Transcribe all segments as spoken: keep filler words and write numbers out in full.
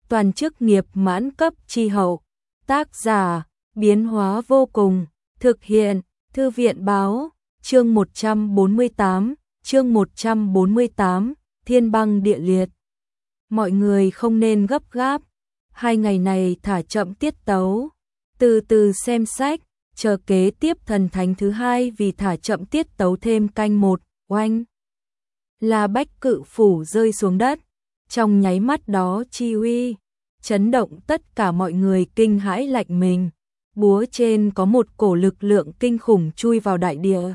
toàn chức nghiệp mãn cấp chi hậu. Tác giả, biến hóa vô cùng, thực hiện, Thư viện báo, chương một trăm bốn mươi tám, chương một trăm bốn mươi tám, thiên băng địa liệt. Mọi người không nên gấp gáp, hai ngày này thả chậm tiết tấu, từ từ xem sách, chờ kế tiếp thần thánh thứ hai vì thả chậm tiết tấu thêm canh một, oanh. La Bách cự phủ rơi xuống đất, trong nháy mắt đó chi uy, chấn động tất cả mọi người kinh hãi lạnh mình, búa trên có một cổ lực lượng kinh khủng chui vào đại địa.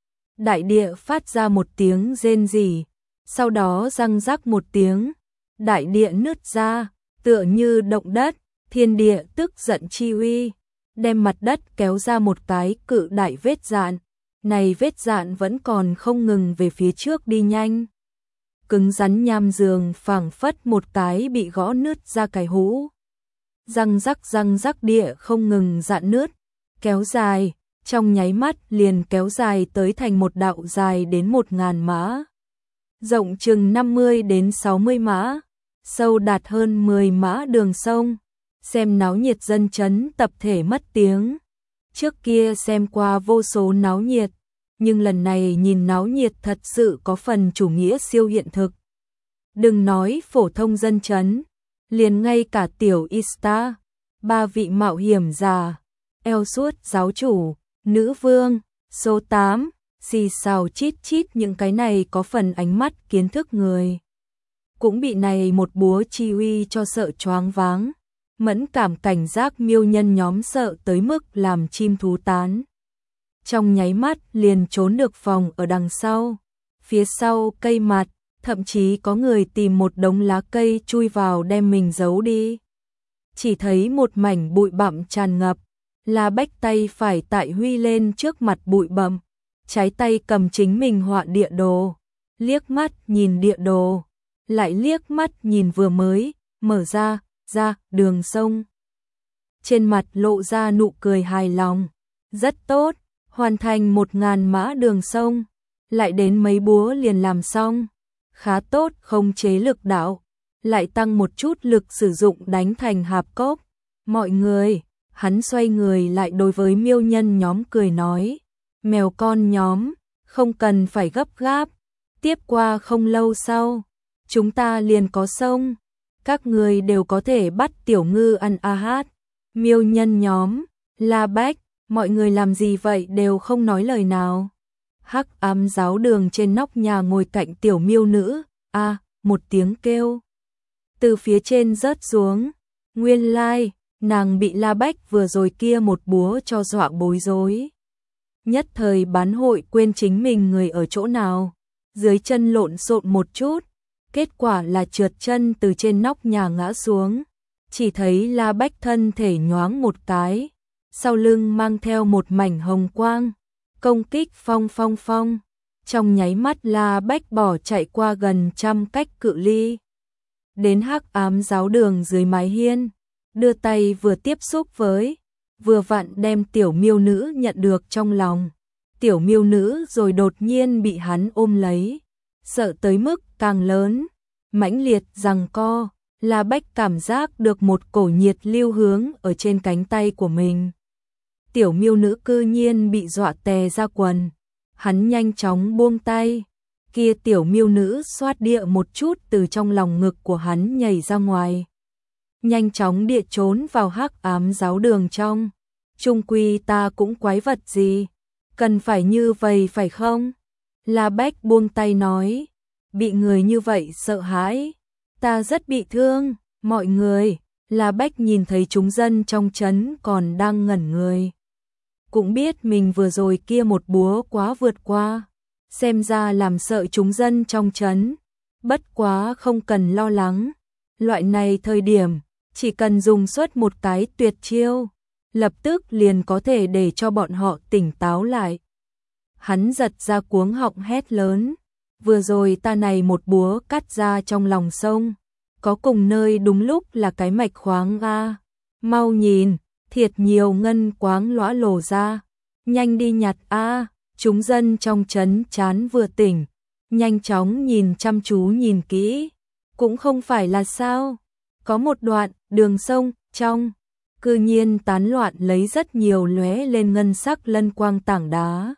Đại địa phát ra một tiếng rên rỉ, sau đó răng rắc một tiếng, đại địa nứt ra, tựa như động đất, thiên địa tức giận chi uy, đem mặt đất kéo ra một cái cự đại vết dạn, này vết dạn vẫn còn không ngừng về phía trước đi nhanh. Cứng rắn nham giường phảng phất một cái bị gõ nứt ra cái hũ. Răng rắc răng rắc địa không ngừng dạn nứt, kéo dài, trong nháy mắt liền kéo dài tới thành một đạo dài đến một ngàn mã. Rộng chừng năm mươi đến sáu mươi mã, sâu đạt hơn mười mã đường sông. Xem náo nhiệt dân chấn tập thể mất tiếng. Trước kia xem qua vô số náo nhiệt, nhưng lần này nhìn náo nhiệt thật sự có phần chủ nghĩa siêu hiện thực. Đừng nói phổ thông dân chấn, liền ngay cả tiểu Ista, ba vị mạo hiểm già, eo suốt giáo chủ, nữ vương, số tám, xì xào chít chít những cái này có phần ánh mắt kiến thức người. Cũng bị này một búa chi uy cho sợ choáng váng, mẫn cảm cảnh giác miêu nhân nhóm sợ tới mức làm chim thú tán. Trong nháy mắt liền trốn được phòng ở đằng sau, phía sau cây mặt, thậm chí có người tìm một đống lá cây chui vào đem mình giấu đi. Chỉ thấy một mảnh bụi bặm tràn ngập, La Bách tay phải tại huy lên trước mặt bụi bặm, trái tay cầm chính mình họa địa đồ, liếc mắt nhìn địa đồ, lại liếc mắt nhìn vừa mới mở ra, ra đường sông. Trên mặt lộ ra nụ cười hài lòng, rất tốt, hoàn thành một ngàn mã đường sông, lại đến mấy búa liền làm xong, khá tốt, không chế lực đạo, lại tăng một chút lực sử dụng đánh thành hạp cốc. Mọi người, hắn xoay người lại đối với miêu nhân nhóm cười nói, mèo con nhóm, không cần phải gấp gáp, tiếp qua không lâu sau, chúng ta liền có sông, các người đều có thể bắt tiểu ngư ăn a hát. Miêu nhân nhóm, La Bách, mọi người làm gì vậy đều không nói lời nào. Hắc ám giáo đường trên nóc nhà ngồi cạnh tiểu miêu nữ, a à, một tiếng kêu từ phía trên rớt xuống. Nguyên lai, like, nàng bị La Bách vừa rồi kia một búa cho dọa bối rối. Nhất thời bán hội quên chính mình người ở chỗ nào, dưới chân lộn xộn một chút, kết quả là trượt chân từ trên nóc nhà ngã xuống. Chỉ thấy La Bách thân thể nhoáng một cái, sau lưng mang theo một mảnh hồng quang, công kích phong phong phong. Trong nháy mắt La Bách bỏ chạy qua gần trăm cách cự ly, đến hắc ám giáo đường dưới mái hiên, đưa tay vừa tiếp xúc với, vừa vặn đem tiểu miêu nữ nhận được trong lòng. Tiểu miêu nữ rồi đột nhiên bị hắn ôm lấy, sợ tới mức càng lớn, mãnh liệt giằng co. La Bách cảm giác được một cổ nhiệt lưu hướng ở trên cánh tay của mình. Tiểu miêu nữ cư nhiên bị dọa tè ra quần. Hắn nhanh chóng buông tay. Kia tiểu miêu nữ xoát địa một chút từ trong lòng ngực của hắn nhảy ra ngoài. Nhanh chóng địa trốn vào hắc ám giáo đường trong. Trung quy ta cũng quái vật gì, cần phải như vậy phải không? La Bách buông tay nói. Bị người như vậy sợ hãi. Ta rất bị thương, mọi người. La Bách nhìn thấy chúng dân trong trấn còn đang ngẩn người, cũng biết mình vừa rồi kia một búa quá vượt qua, xem ra làm sợ chúng dân trong trấn. Bất quá không cần lo lắng, loại này thời điểm, chỉ cần dùng suốt một cái tuyệt chiêu, lập tức liền có thể để cho bọn họ tỉnh táo lại. Hắn giật ra cuống họng hét lớn. Vừa rồi ta này một búa cắt ra trong lòng sông, có cùng nơi đúng lúc là cái mạch khoáng ga. Mau nhìn, thiệt nhiều ngân quáng lõa lồ ra, nhanh đi nhặt a. Chúng dân trong trấn chán vừa tỉnh, nhanh chóng nhìn chăm chú nhìn kỹ, cũng không phải là sao, Có một đoạn, đường sông, trong, cư nhiên tán loạn lấy rất nhiều lóe lên ngân sắc lân quang tảng đá.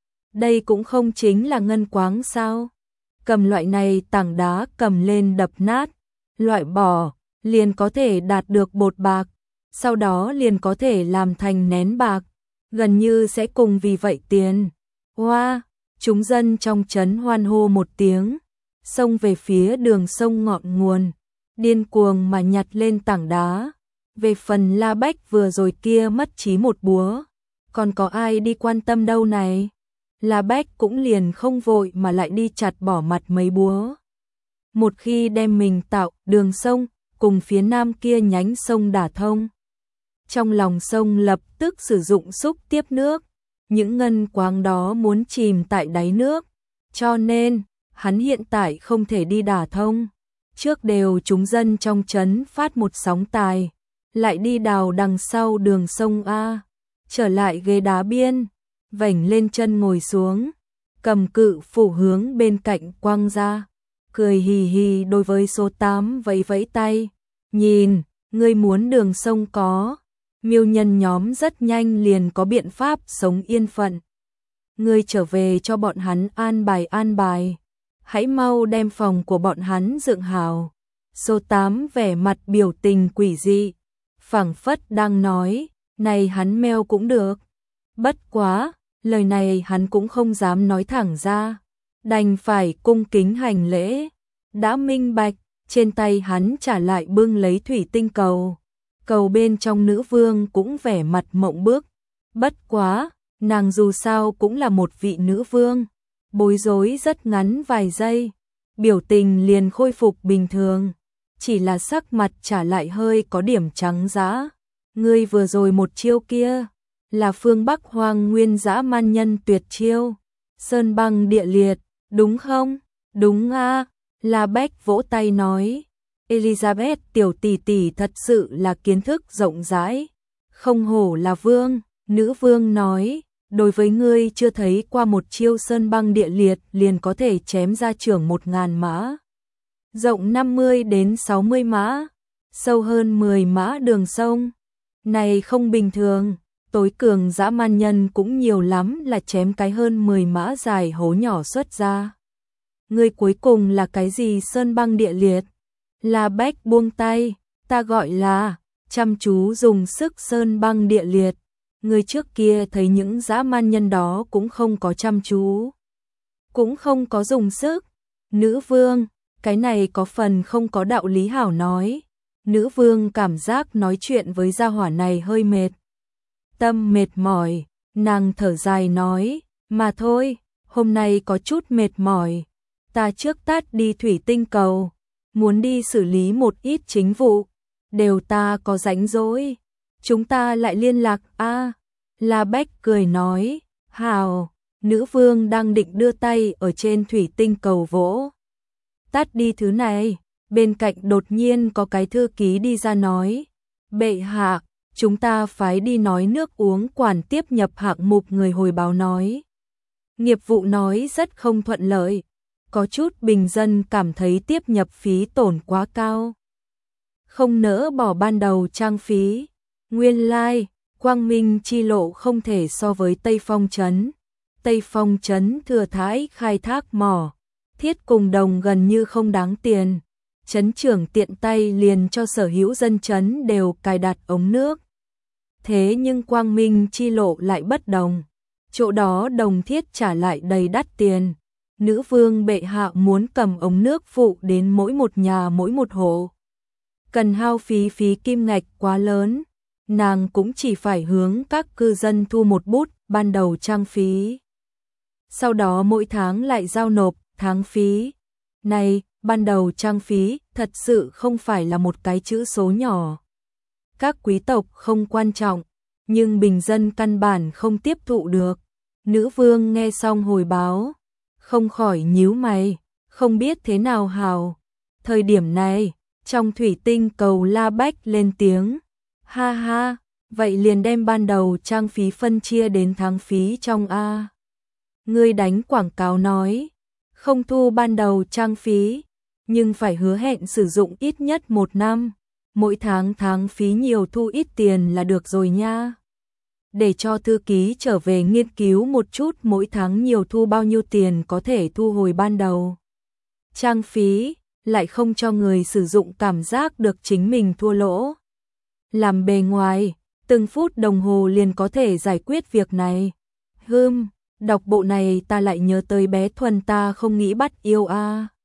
Đây cũng không chính là ngân quáng sao? Cầm loại này tảng đá cầm lên đập nát, loại bỏ, liền có thể đạt được bột bạc, sau đó liền có thể làm thành nén bạc, gần như sẽ cùng vì vậy tiền. Hoa, wow, chúng dân trong trấn hoan hô một tiếng, xông về phía đường sông ngọn nguồn, điên cuồng mà nhặt lên tảng đá. Về phần La Bách vừa rồi kia mất trí một búa, còn có ai đi quan tâm đâu này? La Bách cũng liền không vội mà lại đi chặt bỏ mặt mấy búa. Một khi đem mình tạo đường sông cùng phía nam kia nhánh sông đả thông, trong lòng sông lập tức sử dụng xúc tiếp nước, những ngân quáng đó muốn chìm tại đáy nước, cho nên hắn hiện tại không thể đi đả thông. Trước đều chúng dân trong trấn phát một sóng tài, lại đi đào đằng sau đường sông A, trở lại ghế đá biên, vểnh lên chân ngồi xuống, cầm cự phủ hướng bên cạnh quăng ra, cười hì hì đối với số tám vẫy vẫy tay, nhìn, ngươi muốn đường sông có, miêu nhân nhóm rất nhanh liền có biện pháp sống yên phận. Ngươi trở về cho bọn hắn an bài an bài, hãy mau đem phòng của bọn hắn dựng hào. Số tám vẻ mặt biểu tình quỷ dị, phảng phất đang nói, này hắn meo cũng được. Bất quá, lời này hắn cũng không dám nói thẳng ra, đành phải cung kính hành lễ. Đã minh bạch, trên tay hắn trả lại bưng lấy thủy tinh cầu. Cầu bên trong nữ vương cũng vẻ mặt mộng bức. Bất quá, nàng dù sao cũng là một vị nữ vương, bối rối rất ngắn vài giây, biểu tình liền khôi phục bình thường, chỉ là sắc mặt trả lại hơi có điểm trắng dã. Ngươi vừa rồi một chiêu kia, là phương Bắc Hoang Nguyên dã man nhân tuyệt chiêu, sơn băng địa liệt, đúng không? Đúng a, La Bách vỗ tay nói. Elizabeth tiểu tỷ tỷ thật sự là kiến thức rộng rãi, không hổ là vương. Nữ vương nói, đối với ngươi chưa thấy qua một chiêu sơn băng địa liệt liền có thể chém ra trưởng một ngàn mã, rộng năm mươi đến sáu mươi mã, sâu hơn mười mã đường sông. Này không bình thường, tối cường dã man nhân cũng nhiều lắm là chém cái hơn mười mã dài hố nhỏ xuất ra. Ngươi cuối cùng là cái gì sơn băng địa liệt? La Bách buông tay, ta gọi là chăm chú dùng sức sơn băng địa liệt. Người trước kia thấy những dã man nhân đó cũng không có chăm chú, cũng không có dùng sức. Nữ vương, cái này có phần không có đạo lý hảo nói. Nữ vương cảm giác nói chuyện với gia hỏa này hơi mệt. Tâm mệt mỏi, nàng thở dài nói, mà thôi, hôm nay có chút mệt mỏi. Ta trước tát đi thủy tinh cầu, muốn đi xử lý một ít chính vụ, đều ta có rảnh rỗi. Chúng ta lại liên lạc a. À, La Bách cười nói, hào. Nữ vương đang định đưa tay ở trên thủy tinh cầu vỗ tắt đi thứ này, bên cạnh đột nhiên có cái thư ký đi ra nói, bệ hạ, chúng ta phái đi nói nước uống quản tiếp nhập hạng mục. Người hồi báo nói, nghiệp vụ nói rất không thuận lợi, có chút bình dân cảm thấy tiếp nhập phí tổn quá cao, không nỡ bỏ ban đầu trang phí. Nguyên lai, like, Quang Minh chi lộ không thể so với Tây Phong trấn. Tây Phong trấn thừa thãi khai thác mỏ, thiết cùng đồng gần như không đáng tiền. Trấn trưởng tiện tay liền cho sở hữu dân trấn đều cài đặt ống nước. Thế nhưng Quang Minh chi lộ lại bất đồng, chỗ đó đồng thiết trả lại đầy đắt tiền. Nữ vương bệ hạ muốn cầm ống nước phụ đến mỗi một nhà mỗi một hộ, cần hao phí phí kim ngạch quá lớn, nàng cũng chỉ phải hướng các cư dân thu một bút ban đầu trang phí, sau đó mỗi tháng lại giao nộp tháng phí. Này, ban đầu trang phí thật sự không phải là một cái chữ số nhỏ. Các quý tộc không quan trọng, nhưng bình dân căn bản không tiếp thụ được. Nữ vương nghe xong hồi báo, không khỏi nhíu mày, không biết thế nào hào. Thời điểm này, trong thủy tinh cầu La Bách lên tiếng, ha ha, vậy liền đem ban đầu trang phí phân chia đến tháng phí trong A. Ngươi đánh quảng cáo nói, không thu ban đầu trang phí, nhưng phải hứa hẹn sử dụng ít nhất một năm. mỗi tháng tháng phí nhiều thu ít tiền là được rồi nha. Để cho thư ký trở về nghiên cứu một chút mỗi tháng nhiều thu bao nhiêu tiền có thể thu hồi ban đầu. Trang phí, lại không cho người sử dụng cảm giác được chính mình thua lỗ. Làm bề ngoài, từng phút đồng hồ liền có thể giải quyết việc này. Hừm, đọc bộ này ta lại nhớ tới bé Thuần ta không nghĩ bắt yêu a. À.